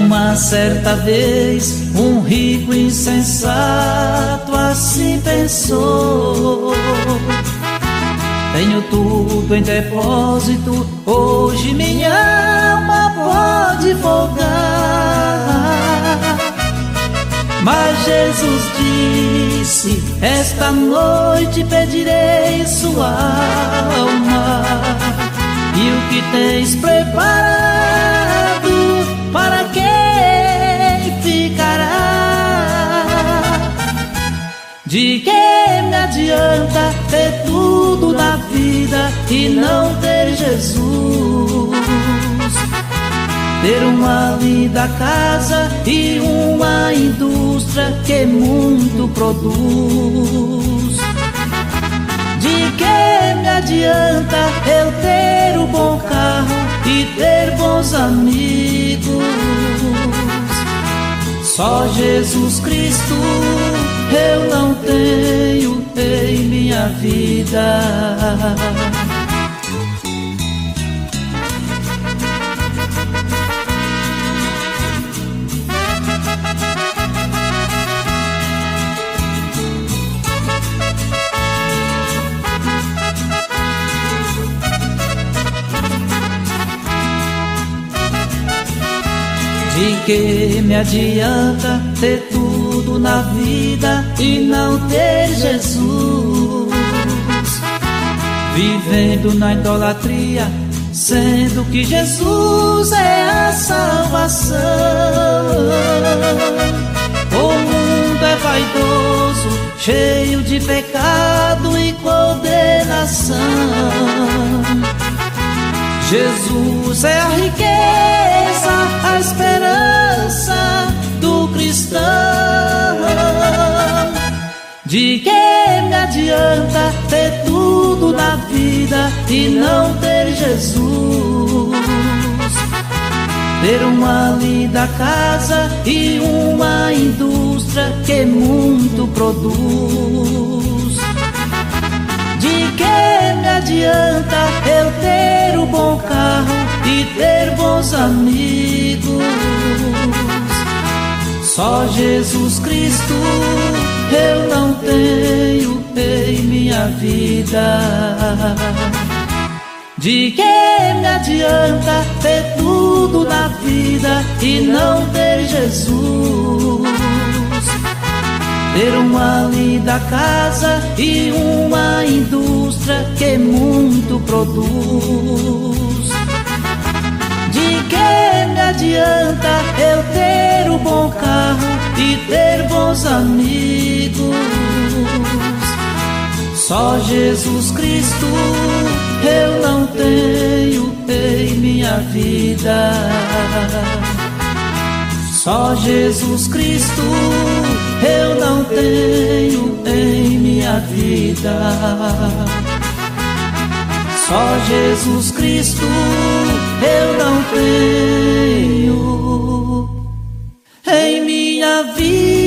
Uma certa vez um rico insensato assim pensou: tenho tudo em depósito, hoje minha alma pode folgar. Mas Jesus disse: esta noite pedirei sua alma, e o que tens preparado para quem ficará? De que me adianta ter tudo na vida e não ter Jesus? Ter uma linda casa e uma indústria que muito produz. De que me adianta eu ter um bom carro e ter bons amigos? Só Jesus Cristo eu não tenho em minha vida. De que me adianta ter tudo na vida e não ter Jesus? Vivendo na idolatria, sendo que Jesus é a salvação. O mundo é vaidoso, cheio de pecado e condenação. Jesus é a riqueza, a esperança do cristão. De que me adianta ter tudo na vida e não ter Jesus? Ter uma linda casa e uma indústria que muito produz. De que me adianta eu ter um bom carro e ter bons amigos? Só Jesus Cristo eu não tenho em minha vida. De que me adianta ter tudo na vida e não ter Jesus? Ter uma linda casa e uma indústria que muito produz. De que me adianta eu ter um bom carro e ter bons amigos? Só Jesus Cristo eu não tenho em minha vida. Só Jesus Cristo eu não tenho em minha vida. Só Jesus Cristo eu não tenho em minha vida.